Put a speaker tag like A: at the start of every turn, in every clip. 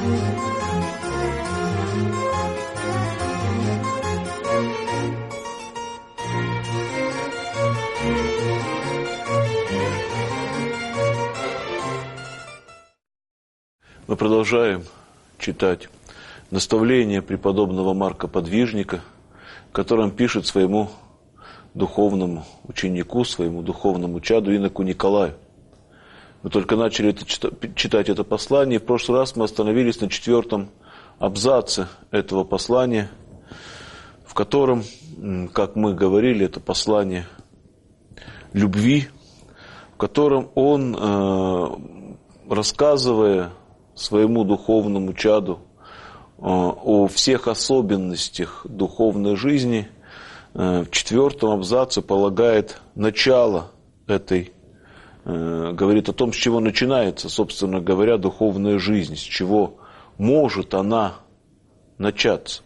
A: Мы продолжаем читать наставление преподобного Марка Подвижника, в котором пишет своему духовному ученику, своему духовному чаду, иноку Николаю. Мы только начали читать это послание. В прошлый раз мы остановились на 4 абзаце этого послания, в котором, как мы говорили, это послание любви, в котором он, рассказывая своему духовному чаду о всех особенностях духовной жизни, в 4 абзаце полагает начало этой, говорит о том, с чего начинается, собственно говоря, духовная жизнь, с чего может она начаться.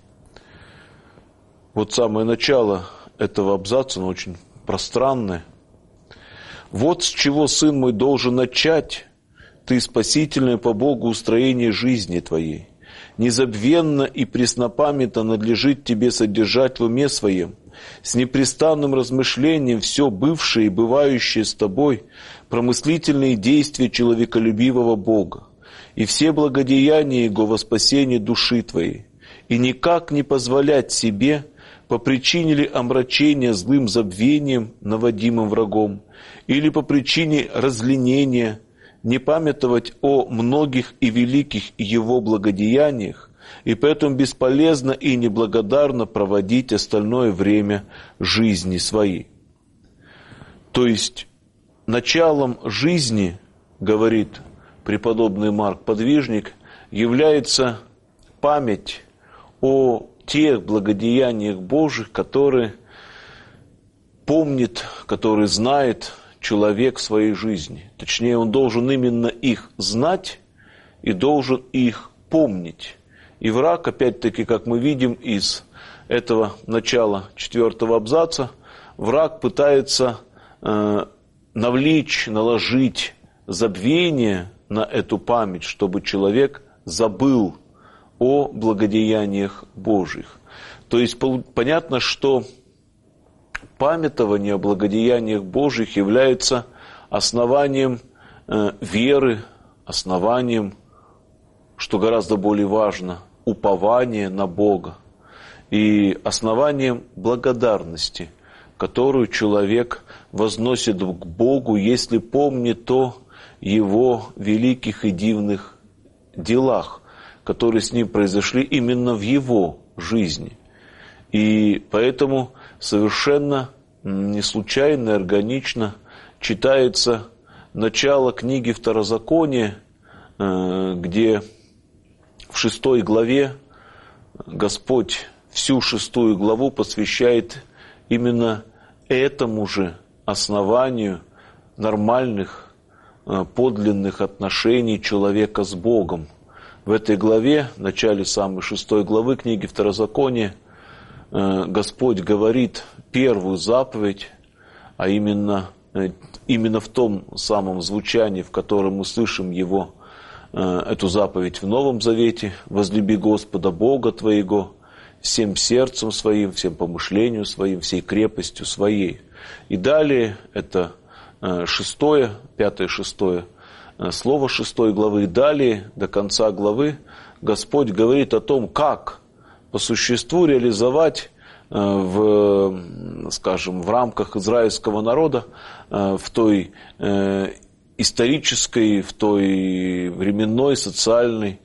A: Вот самое начало этого абзаца, оно очень пространное. «Вот с чего, сын мой, должен начать ты спасительное по Богу устроение жизни твоей. Незабвенно и преснопамятно надлежит тебе содержать в уме своем, с непрестанным размышлением все бывшее и бывающее с тобой, промыслительные действия человеколюбивого Бога, и все благодеяния Его во спасение души твоей, и никак не позволять себе, по причине ли омрачения злым забвением, наводимым врагом, или по причине разленения, не памятовать о многих и великих Его благодеяниях, и поэтому бесполезно и неблагодарно проводить остальное время жизни своей». То есть, началом жизни, говорит преподобный Марк Подвижник, является память о тех благодеяниях Божьих, которые помнит, которые знает человек в своей жизни. Точнее, он должен именно их знать и должен их помнить. И враг, опять-таки, как мы видим из этого начала 4 абзаца, враг пытается навлечь, наложить забвение на эту память, чтобы человек забыл о благодеяниях Божьих. То есть понятно, что памятование о благодеяниях Божьих является основанием веры, основанием, что гораздо более важно, упования на Бога и основанием благодарности, которую человек возносит к Богу, если помнит о Его великих и дивных делах, которые с Ним произошли именно в Его жизни. И поэтому совершенно не случайно и органично читается начало книги Второзакония, где в 6 главе Господь всю 6 главу посвящает именно этому же основанию нормальных, подлинных отношений человека с Богом. В этой главе, в начале самой 6 главы книги Второзакония, Господь говорит первую заповедь, а именно в том самом звучании, в котором мы слышим его, эту заповедь в Новом Завете: «Возлюби Господа Бога твоего всем сердцем своим, всем помышлением своим, всей крепостью своей». И далее это 5-6 слово 6 главы, и далее до конца главы Господь говорит о том, как по существу реализовать в рамках израильского народа в той исторической, в той временной, социальной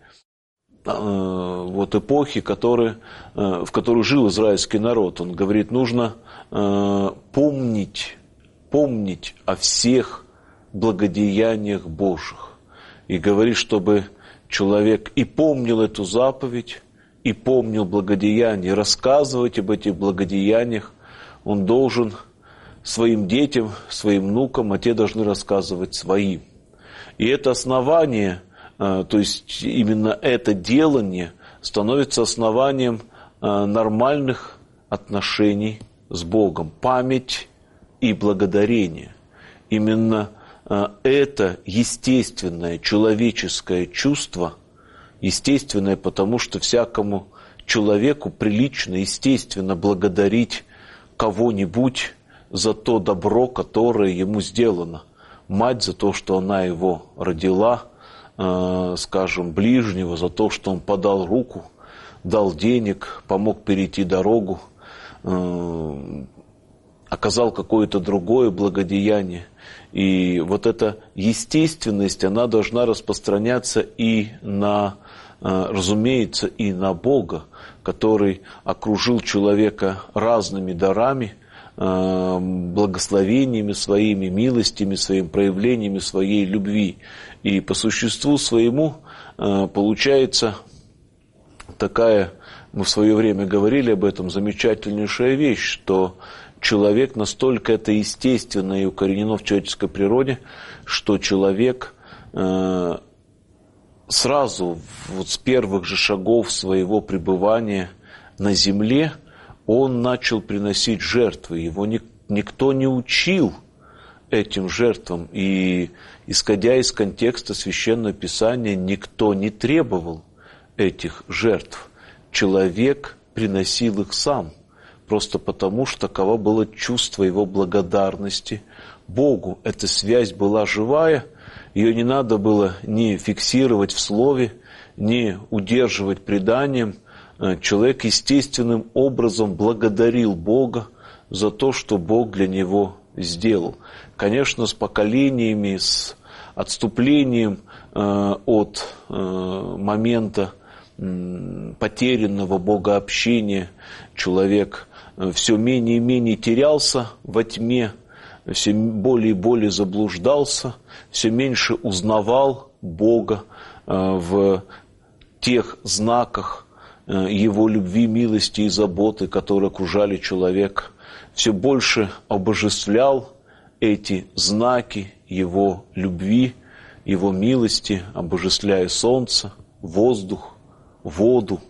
A: эпохе, в которой жил израильский народ. Он говорит, нужно помнить о всех благодеяниях Божьих. И говорит, чтобы человек и помнил эту заповедь, и помнил благодеяния, рассказывать об этих благодеяниях он должен своим детям, своим внукам, а те должны рассказывать своим. И это основание, то есть именно это делание становится основанием нормальных отношений с Богом. Память и благодарение. Именно это естественное человеческое чувство естественное, потому что всякому человеку прилично, естественно, благодарить кого-нибудь за то добро, которое ему сделано. Мать за то, что она его родила, скажем, ближнего, за то, что он подал руку, дал денег, помог перейти дорогу, оказал какое-то другое благодеяние. И вот эта естественность, она должна распространяться и на, разумеется, и на Бога, который окружил человека разными дарами, благословениями своими, милостями своими, проявлениями своей любви. И по существу своему получается такая, мы в свое время говорили об этом, замечательнейшая вещь, что человек настолько это естественно и укоренено в человеческой природе, что человек сразу, вот с первых же шагов своего пребывания на земле, он начал приносить жертвы. Его никто не учил этим жертвам. И, исходя из контекста Священного Писания, никто не требовал этих жертв. Человек приносил их сам. Просто потому, что таково было чувство его благодарности Богу. Эта связь была живая, ее не надо было ни фиксировать в слове, ни удерживать преданием. Человек естественным образом благодарил Бога за то, что Бог для него сделал. Конечно, с поколениями, с отступлением от момента потерянного богообщения человек все менее и менее терялся во тьме, все более и более заблуждался, все меньше узнавал Бога в тех знаках Его любви, милости и заботы, которые окружали человека, все больше обожествлял эти знаки Его любви, Его милости, обожествляя солнце, воздух, воду.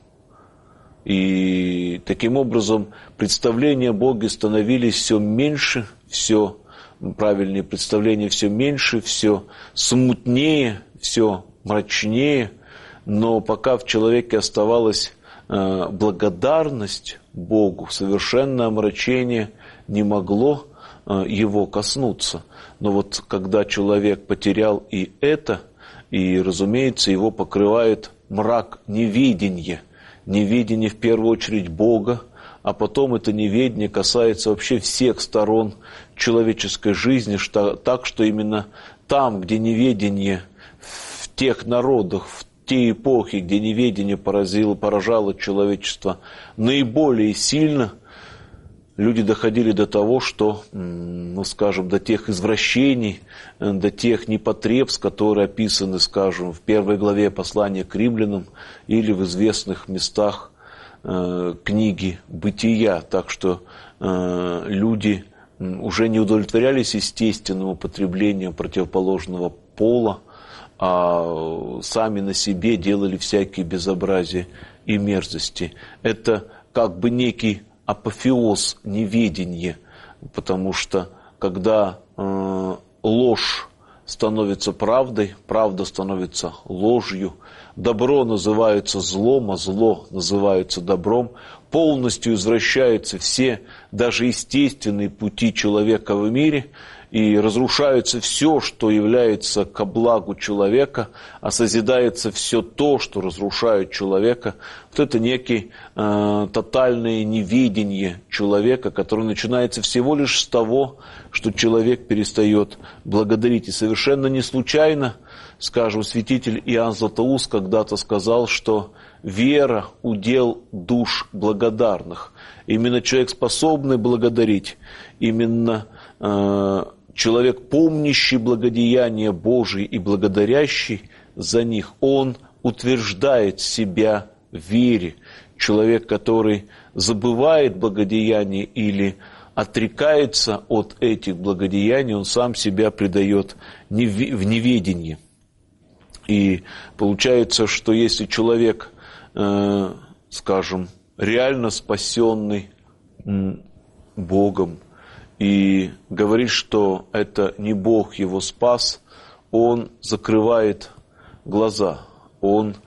A: И таким образом представления о Боге становились все меньше, все правильные представления все меньше, все смутнее, все мрачнее. Но пока в человеке оставалась благодарность Богу, совершенное омрачение не могло его коснуться. Но вот когда человек потерял и это, и, разумеется, его покрывает мрак неведения. Неведение в первую очередь Бога, а потом это неведение касается вообще всех сторон человеческой жизни, так что именно там, где неведение в тех народах, в те эпохи, где неведение поражало человечество наиболее сильно, люди доходили до того, что, до тех извращений, до тех непотребств, которые описаны, в первой главе послания к римлянам или в известных местах книги «Бытия». Так что люди уже не удовлетворялись естественным употреблением противоположного пола, а сами на себе делали всякие безобразия и мерзости. Это как бы некий апофеоз неведения, потому что когда ложь становится правдой, правда становится ложью, добро называется злом, а зло называется добром, полностью извращаются все, даже естественные пути человека в мире, и разрушается все, что является ко благу человека, а созидается все то, что разрушает человека. Вот это некий тотальное неведение человека, которое начинается всего лишь с того, что человек перестает благодарить. И совершенно не случайно, святитель Иоанн Златоуст когда-то сказал, что вера – удел душ благодарных. Именно человек, способный благодарить, именно человек, помнящий благодеяния Божии и благодарящий за них, он утверждает себя в вере. Человек, который забывает благодеяния или отрекается от этих благодеяний, он сам себя предает в неведении. И получается, что если человек, реально спасенный Богом, и говорит, что это не Бог его спас, он закрывает глаза, он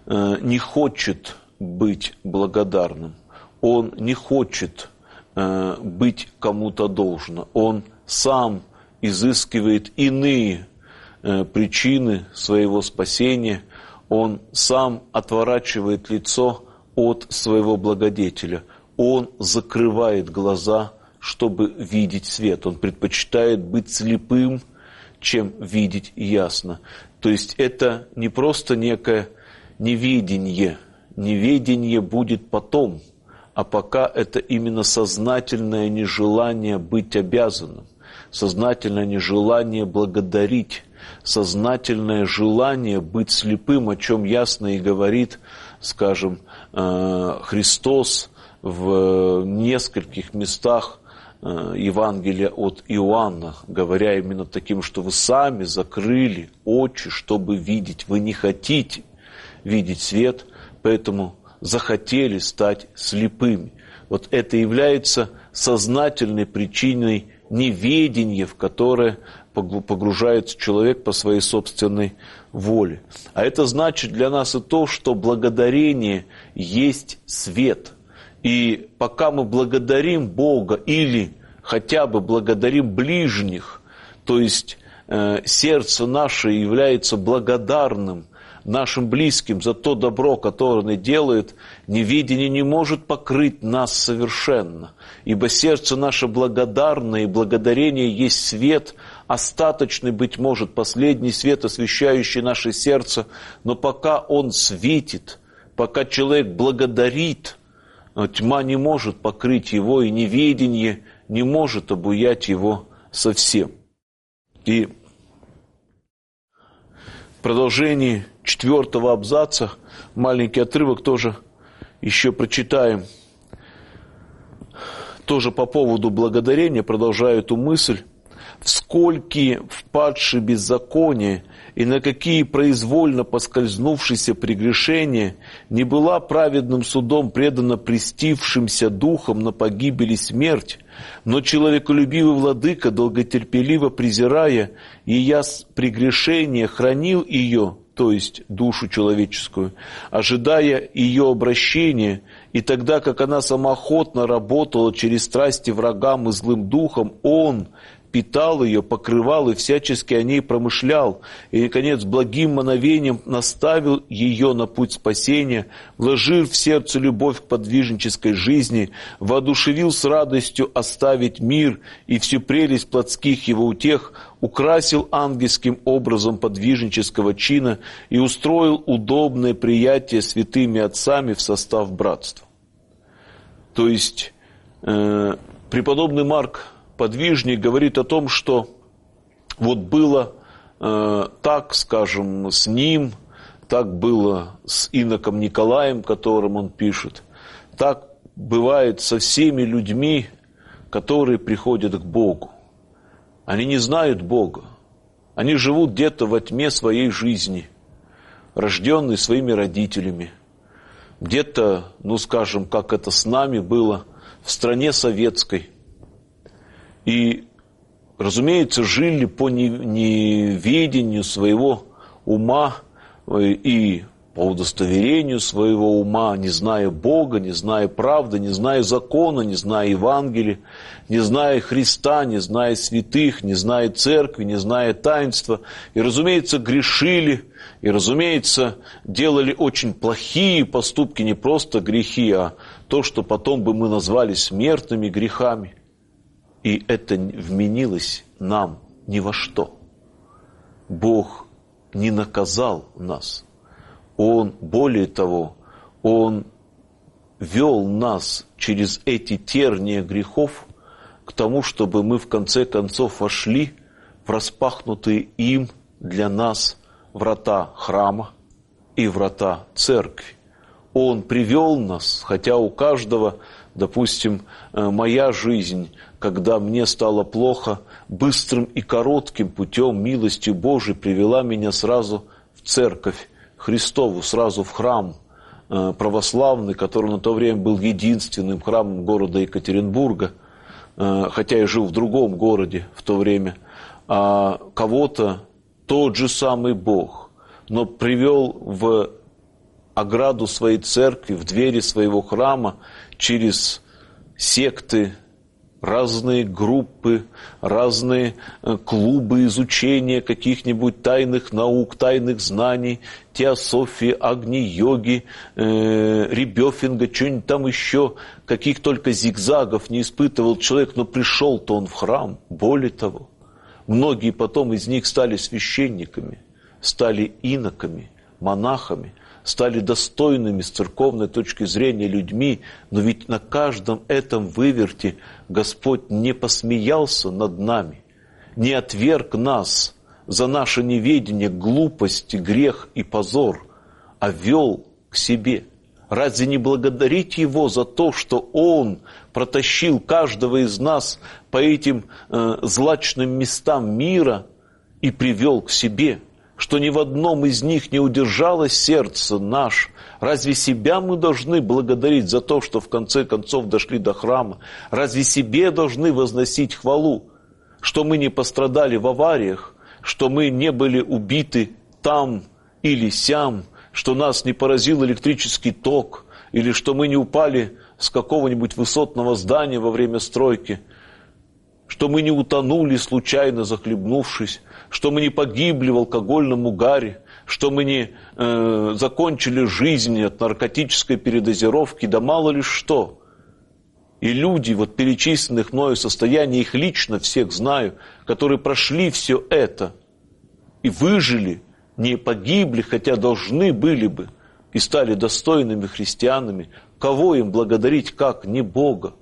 A: не хочет быть благодарным, он не хочет быть кому-то должным, он сам изыскивает иные причины своего спасения, он сам отворачивает лицо от своего благодетеля, он закрывает глаза, чтобы видеть свет, он предпочитает быть слепым, чем видеть ясно. То есть это не просто некое неведение, неведение будет потом, а пока это именно сознательное нежелание быть обязанным, сознательное нежелание благодарить, сознательное желание быть слепым, о чем ясно и говорит, скажем, Христос в нескольких местах Евангелия от Иоанна, говоря именно таким, что вы сами закрыли очи, чтобы видеть. Вы не хотите видеть свет, поэтому захотели стать слепыми. Вот это является сознательной причиной неведения, в которое погружается человек по своей собственной воле. А это значит для нас и то, что благодарение есть свет. И пока мы благодарим Бога или хотя бы благодарим ближних, то есть сердце наше является благодарным нашим близким за то добро, которое они делают, неведение не может покрыть нас совершенно. Ибо сердце наше благодарное, и благодарение есть свет, остаточный, быть может, последний свет, освещающий наше сердце, но пока он светит, пока человек благодарит, тьма не может покрыть его, и неведение не может обуять его совсем. И в продолжении 4 абзаца, маленький отрывок тоже еще прочитаем. Тоже по поводу благодарения, продолжаю эту мысль. «Вскольки впадши беззаконие, и на какие произвольно поскользнувшиеся прегрешения не была праведным судом предана престившимся духом на погибель и смерть, но человеколюбивый владыка, долготерпеливо презирая ея прегрешение, хранил ее, то есть душу человеческую, ожидая ее обращения, и тогда, как она самоохотно работала через страсти врагам и злым духом, он питал ее, покрывал и всячески о ней промышлял, и, наконец, благим мановением наставил ее на путь спасения, вложил в сердце любовь к подвижнической жизни, воодушевил с радостью оставить мир и всю прелесть плотских его утех, украсил ангельским образом подвижнического чина и устроил удобное приятие святыми отцами в состав братства». То есть преподобный Марк Подвижник говорит о том, что вот было так, скажем, с ним, так было с иноком Николаем, которым он пишет, так бывает со всеми людьми, которые приходят к Богу. Они не знают Бога, они живут где-то во тьме своей жизни, рожденные своими родителями, где-то, ну скажем, как это с нами было, в стране советской. И, разумеется, жили по неведению своего ума и по удостоверению своего ума, не зная Бога, не зная правды, не зная закона, не зная Евангелия, не зная Христа, не зная святых, не зная церкви, не зная таинства. И, разумеется, грешили, и, разумеется, делали очень плохие поступки, не просто грехи, а то, что потом бы мы назвали смертными грехами. И это вменилось нам ни во что. Бог не наказал нас. Он, более того, Он вел нас через эти терния грехов к тому, чтобы мы в конце концов вошли в распахнутые им для нас врата храма и врата церкви. Он привел нас, хотя у каждого, допустим, моя жизнь, когда мне стало плохо, быстрым и коротким путем, милостью Божией, привела меня сразу в церковь Христову, сразу в храм православный, который на то время был единственным храмом города Екатеринбурга, хотя я жил в другом городе в то время, а кого-то тот же самый Бог, но привел в ограду своей церкви, в двери своего храма, через секты, разные группы, разные клубы изучения каких-нибудь тайных наук, тайных знаний, теософии, агни-йоги, ребёфинга, что-нибудь там еще, каких только зигзагов не испытывал человек, но пришел-то он в храм. Более того, многие потом из них стали священниками, стали иноками, монахами, стали достойными с церковной точки зрения людьми, но ведь на каждом этом выверте Господь не посмеялся над нами, не отверг нас за наше неведение, глупость, грех и позор, а вел к себе. Разве не благодарить Его за то, что Он протащил каждого из нас по этим злачным местам мира и привел к себе? Что ни в одном из них не удержалось сердце наше. Разве себя мы должны благодарить за то, что в конце концов дошли до храма? Разве себе должны возносить хвалу, что мы не пострадали в авариях, что мы не были убиты там или сям, что нас не поразил электрический ток, или что мы не упали с какого-нибудь высотного здания во время стройки, что мы не утонули, случайно захлебнувшись, что мы не погибли в алкогольном угаре, что мы не закончили жизнь от наркотической передозировки, да мало ли что. И люди, вот перечисленных мною состояний, их лично всех знаю, которые прошли все это и выжили, не погибли, хотя должны были бы, и стали достойными христианами, кого им благодарить, как не Бога?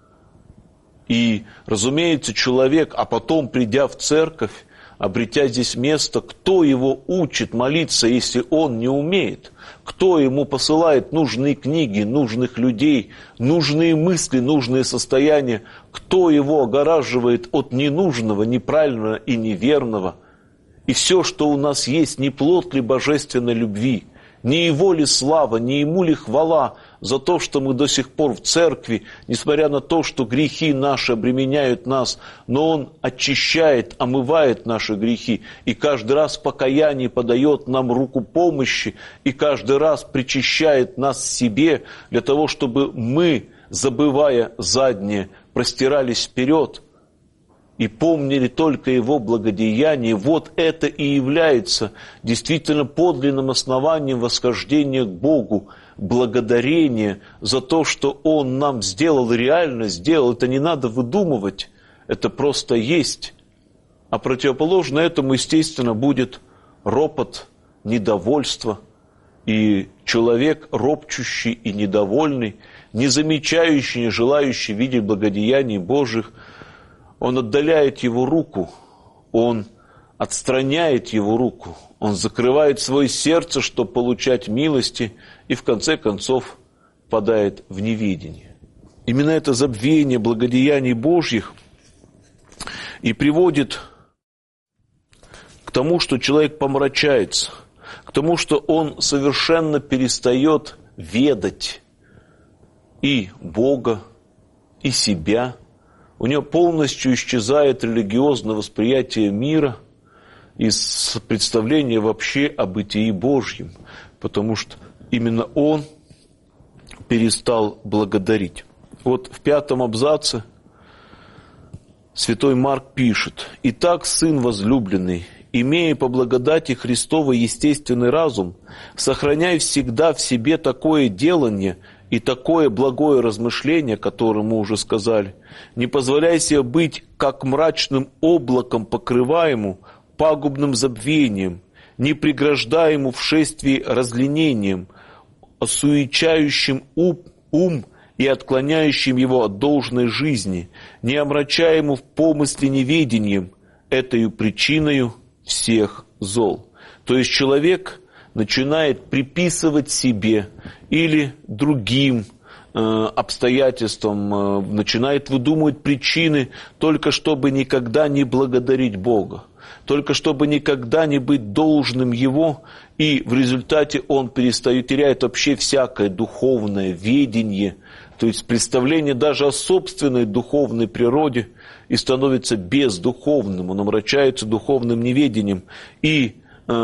A: И, разумеется, человек, а потом, придя в церковь, обретя здесь место, кто его учит молиться, если он не умеет? Кто ему посылает нужные книги, нужных людей, нужные мысли, нужные состояния? Кто его огораживает от ненужного, неправильного и неверного? И все, что у нас есть, не плод ли божественной любви? Не Его ли слава, не Ему ли хвала за то, что мы до сих пор в церкви, несмотря на то, что грехи наши обременяют нас, но Он очищает, омывает наши грехи, и каждый раз в покаянии подает нам руку помощи, и каждый раз причащает нас себе для того, чтобы мы, забывая заднее, простирались вперед и помнили только Его благодеяние. Вот это и является действительно подлинным основанием восхождения к Богу, благодарение за то, что Он нам сделал, реально сделал. Это не надо выдумывать, это просто есть. А противоположно этому, естественно, будет ропот, недовольство. И человек, ропчущий и недовольный, не замечающий, не желающий видеть благодеяний Божьих, он отдаляет его руку, он отстраняет его руку, он закрывает свое сердце, чтобы получать милости, и в конце концов впадает в неведение. Именно это забвение благодеяний Божьих и приводит к тому, что человек помрачается, к тому, что он совершенно перестает ведать и Бога, и себя. У него полностью исчезает религиозное восприятие мира и представление вообще о бытии Божьем, потому что именно он перестал благодарить. Вот в 5 абзаце святой Марк пишет: «Итак, сын возлюбленный, имея по благодати Христовой естественный разум, сохраняй всегда в себе такое делание и такое благое размышление, которое мы уже сказали. Не позволяй себе быть как мрачным облаком покрываемому пагубным забвением, не преграждай ему в шествии разленением, осуечающим ум и отклоняющим его от должной жизни, не омрачай ему в помысле неведением, этою причиною всех зол». То есть человек начинает приписывать себе или другим обстоятельствам, начинает выдумывать причины, только чтобы никогда не благодарить Бога, только чтобы никогда не быть должным Его, и в результате он теряет вообще всякое духовное ведение, то есть представление даже о собственной духовной природе, и становится бездуховным, он омрачается духовным неведением, и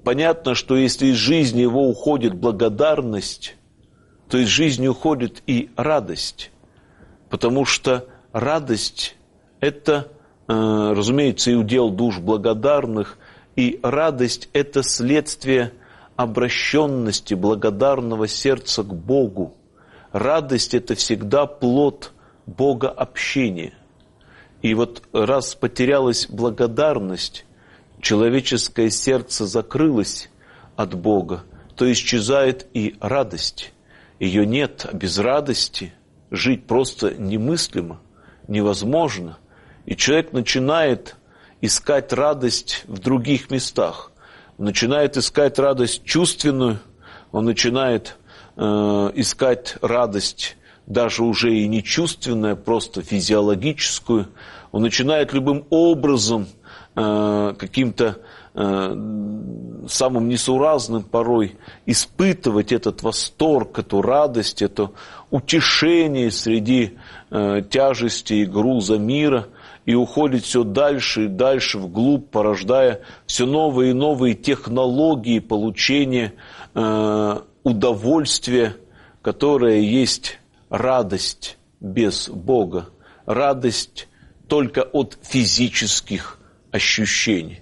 A: понятно, что если из жизни его уходит благодарность, то из жизни уходит и радость. Потому что радость – это, разумеется, и удел душ благодарных, и радость – это следствие обращенности благодарного сердца к Богу. Радость – это всегда плод богообщения. И вот раз потерялась благодарность, человеческое сердце закрылось от Бога, то исчезает и радость. Ее нет, а без радости жить просто немыслимо, невозможно. И человек начинает искать радость в других местах. Он начинает искать радость чувственную, он начинает искать радость даже уже и не чувственную, просто физиологическую. Он начинает любым образом, каким-то самым несуразным порой испытывать этот восторг, эту радость, это утешение среди тяжести и груза мира, и уходит все дальше и дальше вглубь, порождая все новые и новые технологии получения удовольствия, которое есть радость без Бога, радость только от физических ощущений.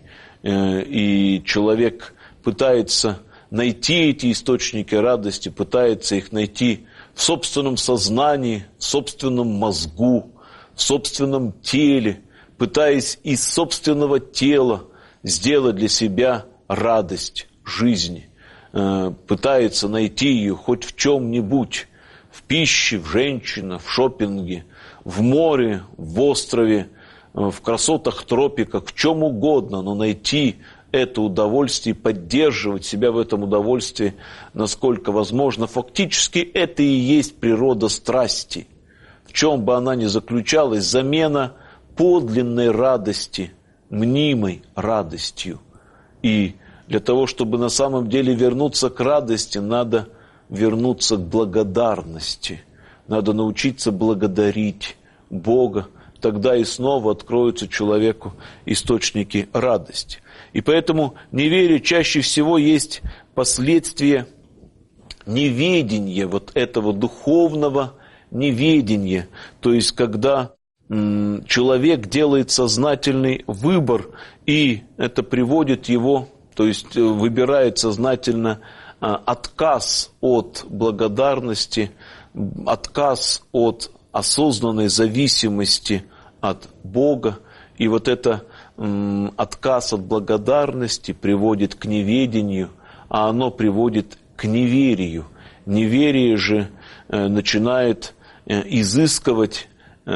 A: И человек пытается найти эти источники радости, пытается их найти в собственном сознании, в собственном мозгу, в собственном теле, пытаясь из собственного тела сделать для себя радость жизни, пытается найти ее хоть в чем-нибудь, в пище, в женщинах, в шопинге, в море, в острове, в красотах тропиках, в чем угодно, но найти это удовольствие, поддерживать себя в этом удовольствии, насколько возможно. Фактически это и есть природа страсти. В чем бы она ни заключалась, замена подлинной радости мнимой радостью. И для того, чтобы на самом деле вернуться к радости, надо вернуться к благодарности. Надо научиться благодарить Бога. Тогда и снова откроются человеку источники радости. И поэтому неверие чаще всего есть последствия неведения, вот этого духовного неведения. То есть, когда человек делает сознательный выбор, и это приводит его, то есть выбирает сознательно отказ от благодарности, отказ от осознанной зависимости от Бога. И вот это отказ от благодарности приводит к неведению, а оно приводит к неверию. Неверие же начинает изыскивать,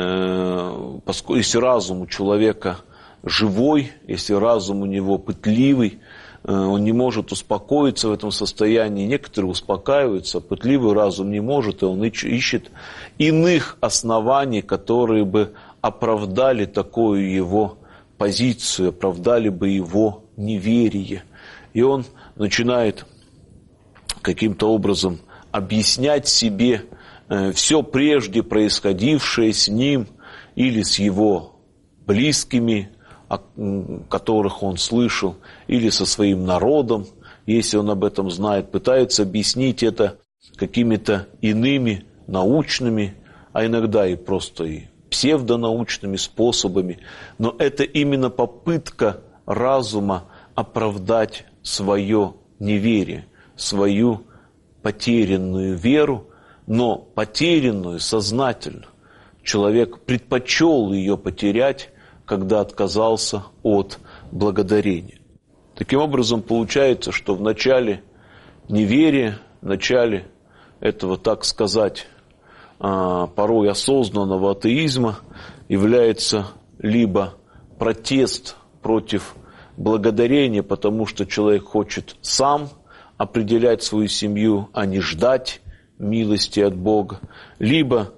A: если разум у человека живой, если разум у него пытливый, он не может успокоиться в этом состоянии. Некоторые успокаиваются, пытливый разум не может, и он ищет иных оснований, которые бы оправдали такую его позицию, оправдали бы его неверие. И он начинает каким-то образом объяснять себе все прежде происходившее с ним или с его близкими, которых он слышал, или со своим народом, если он об этом знает, пытается объяснить это какими-то иными научными, а иногда и просто и псевдонаучными способами. Но это именно попытка разума оправдать свое неверие, свою потерянную веру, но потерянную сознательно. Человек предпочел ее потерять, когда отказался от благодарения. Таким образом, получается, что в начале неверия, в начале этого, так сказать, порой осознанного атеизма является либо протест против благодарения, потому что человек хочет сам определять свою семью, а не ждать милости от Бога, либо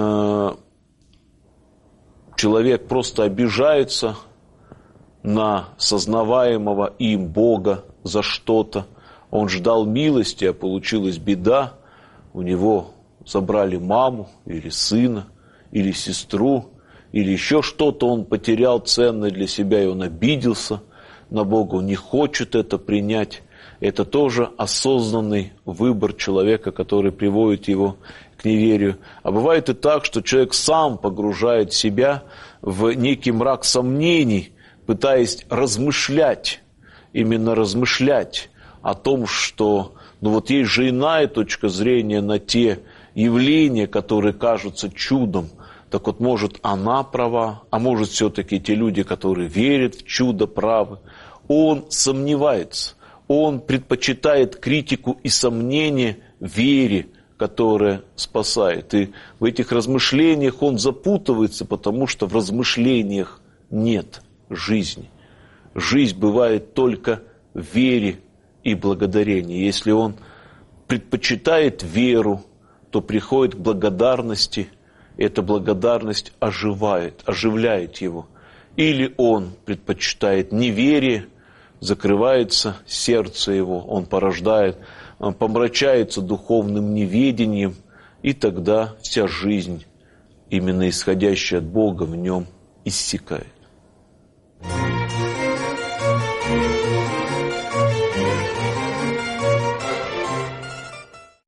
A: человек просто обижается на сознаваемого им Бога за что-то. Он ждал милости, а получилась беда. У него забрали маму или сына, или сестру, или еще что-то он потерял ценное для себя, и он обиделся на Бога, он не хочет это принять. это тоже осознанный выбор человека, который приводит его к неверию. А бывает и так, что человек сам погружает себя в некий мрак сомнений, пытаясь размышлять, именно размышлять о том, что есть же иная точка зрения на те явления, которые кажутся чудом. Так вот, может, она права, а может, все-таки те люди, которые верят в чудо, правы. Он сомневается, он предпочитает критику и сомнение вере, которая спасает. И в этих размышлениях он запутывается, потому что в размышлениях нет жизни. Жизнь бывает только в вере и благодарении. Если он предпочитает веру, то приходит к благодарности, эта благодарность оживляет его. Или он предпочитает неверие, закрывается сердце его, он помрачается духовным неведением, и тогда вся жизнь, именно исходящая от Бога, в нем иссякает.